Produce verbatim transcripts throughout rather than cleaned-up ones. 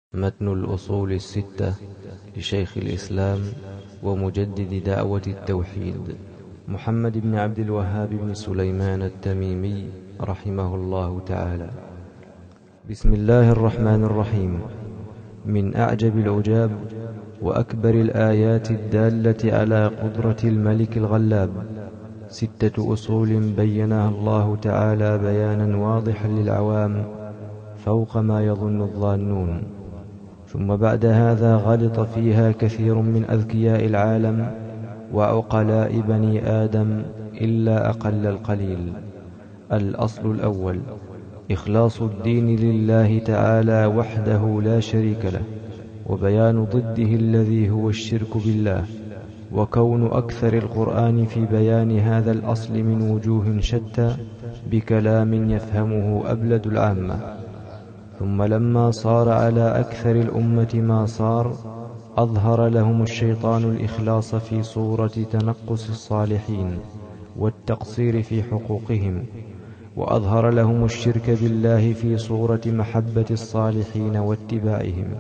متن الأصول الستة لشيخ الإسلام ومجدد دعوة التوحيد محمد بن عبد الوهاب بن سليمان التميمي رحمه الله تعالى. بسم الله الرحمن الرحيم. من أعجب العجاب وأكبر الآيات الدالة على قدرة الملك الغلاب ستة أصول بينها الله تعالى بيانا واضحا للعوام فوق ما يظن الظانون، ثم بعد هذا غلط فيها كثير من أذكياء العالم وعقلاء بني آدم إلا أقل القليل. الأصل الأول: إخلاص الدين لله تعالى وحده لا شريك له، وبيان ضده الذي هو الشرك بالله، وكون أكثر القرآن في بيان هذا الأصل من وجوه شتى بكلام يفهمه أبلد العامة. ثم لما صار على أكثر الأمة ما صار، أظهر لهم الشيطان الإخلاص في صورة تنقص الصالحين والتقصير في حقوقهم، وأظهر لهم الشرك بالله في صورة محبة الصالحين واتباعهم.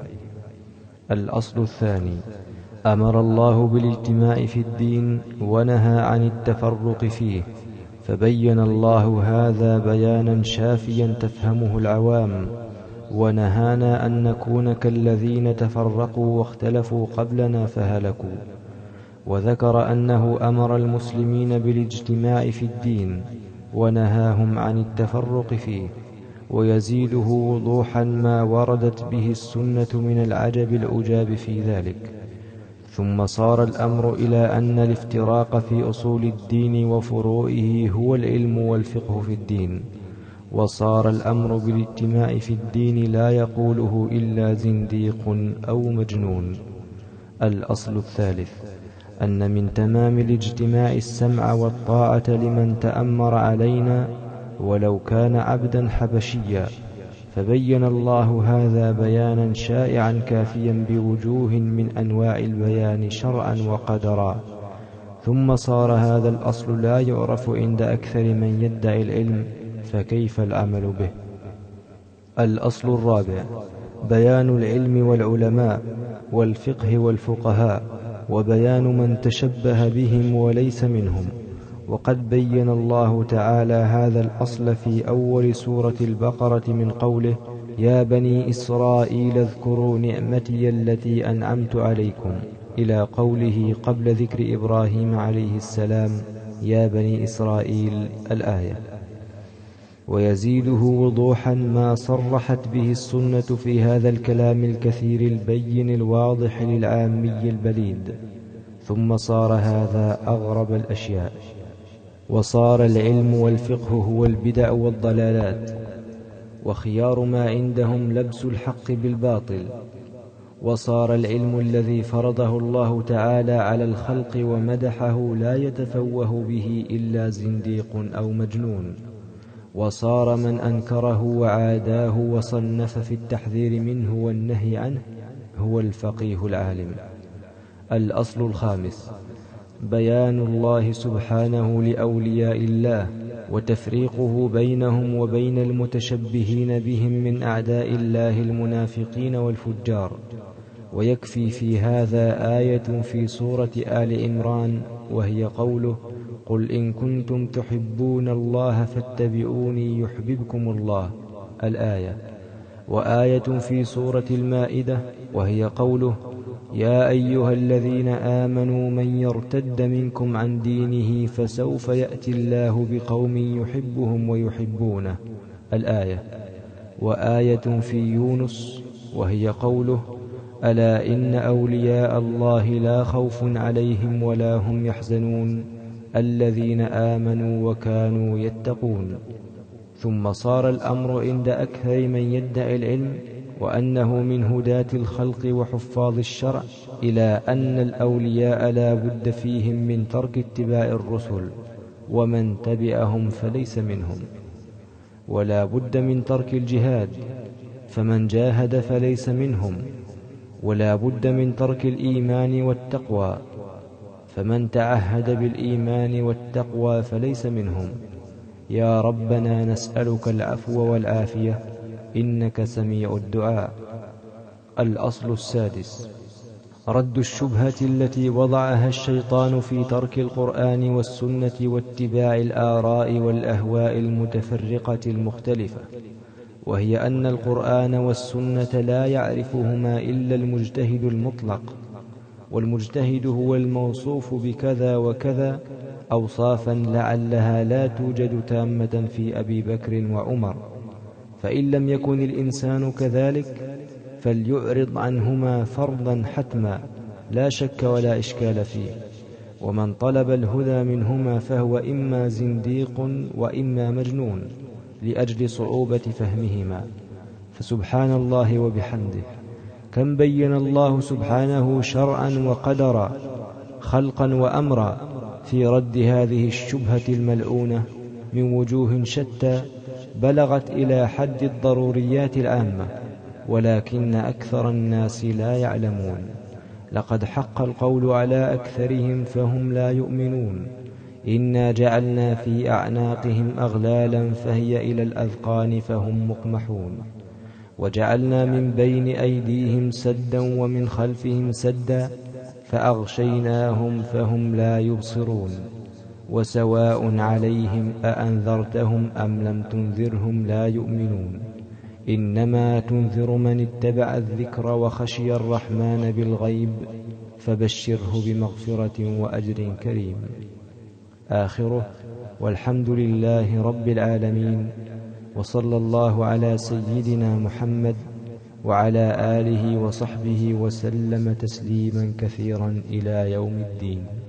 الأصل الثاني: أمر الله بالاجتماع في الدين ونهى عن التفرق فيه، فبين الله هذا بيانا شافيا تفهمه العوام، ونهانا أن نكون كالذين تفرقوا واختلفوا قبلنا فهلكوا. وذكر أنه أمر المسلمين بالاجتماع في الدين ونهاهم عن التفرق فيه، ويزيده وضوحا ما وردت به السنة من العجب العجاب في ذلك. ثم صار الأمر إلى أن الافتراق في أصول الدين وفروعه هو العلم والفقه في الدين، وصار الأمر بالاجتماع في الدين لا يقوله إلا زنديق أو مجنون. الأصل الثالث: أن من تمام الاجتماع السمع والطاعة لمن تأمر علينا ولو كان عبدا حبشيا، فبين الله هذا بيانا شائعا كافيا بوجوه من أنواع البيان شرعا وقدرا. ثم صار هذا الأصل لا يعرف عند أكثر من يدعي العلم، فكيف العمل به؟ الأصل الرابع: بيان العلم والعلماء والفقه والفقهاء، وبيان من تشبه بهم وليس منهم. وقد بين الله تعالى هذا الأصل في أول سورة البقرة من قوله: يا بني إسرائيل اذكروا نعمتي التي أنعمت عليكم، إلى قوله قبل ذكر إبراهيم عليه السلام: يا بني إسرائيل، الآية. ويزيده وضوحا ما صرحت به السنة في هذا الكلام الكثير البين الواضح للعامي البليد. ثم صار هذا أغرب الأشياء، وصار العلم والفقه هو البدع والضلالات، وخيار ما عندهم لبس الحق بالباطل. وصار العلم الذي فرضه الله تعالى على الخلق ومدحه لا يتفوه به إلا زنديق أو مجنون. وصار من أنكره وعاداه وصنف في التحذير منه والنهي عنه هو الفقيه العالم. الأصل الخامس: بيان الله سبحانه لأولياء الله وتفريقه بينهم وبين المتشبهين بهم من أعداء الله المنافقين والفجار. ويكفي في هذا آية في سورة آل عمران، وهي قوله: قل إن كنتم تحبون الله فاتبعوني يحببكم الله، الآية. وآية في سورة المائدة، وهي قوله: يا أيها الذين آمنوا من يرتد منكم عن دينه فسوف يأتي الله بقوم يحبهم ويحبونه، الآية. وآية في يونس، وهي قوله: ألا إن أولياء الله لا خوف عليهم ولا هم يحزنون الذين آمنوا وكانوا يتقون. ثم صار الأمر عند أكثر من يدعي العلم وأنه من هداة الخلق وحفاظ الشرع إلى أن الأولياء لا بد فيهم من ترك اتباع الرسل، ومن تبعهم فليس منهم. ولا بد من ترك الجهاد، فمن جاهد فليس منهم. ولا بد من ترك الإيمان والتقوى، فمن تعهد بالإيمان والتقوى فليس منهم. يا ربنا نسألك العفو والعافية إنك سميع الدعاء. الأصل السادس: رد الشبهة التي وضعها الشيطان في ترك القرآن والسنة واتباع الآراء والأهواء المتفرقة المختلفة، وهي أن القرآن والسنة لا يعرفهما إلا المجتهد المطلق، والمجتهد هو الموصوف بكذا وكذا أوصافا لعلها لا توجد تامة في أبي بكر وعمر، فإن لم يكن الإنسان كذلك فليعرض عنهما فرضا حتما لا شك ولا إشكال فيه، ومن طلب الهدى منهما فهو إما زنديق وإما مجنون لأجل صعوبة فهمهما. فسبحان الله وبحمده، كم بين الله سبحانه شرعا وقدرا، خلقا وأمرا، في رد هذه الشبهة الملعونة من وجوه شتى بلغت إلى حد الضروريات العامة، ولكن أكثر الناس لا يعلمون. لقد حق القول على أكثرهم فهم لا يؤمنون. إنا جعلنا في أعناقهم أغلالا فهي إلى الأذقان فهم مقمحون، وجعلنا من بين أيديهم سدا ومن خلفهم سدا فأغشيناهم فهم لا يبصرون، وسواء عليهم أأنذرتهم أم لم تنذرهم لا يؤمنون. إنما تنذر من اتبع الذكر وخشي الرحمن بالغيب فبشره بمغفرة وأجر كريم. آخره: والحمد لله رب العالمين، وصلى الله على سيدنا محمد وعلى آله وصحبه وسلم تسليما كثيرا إلى يوم الدين.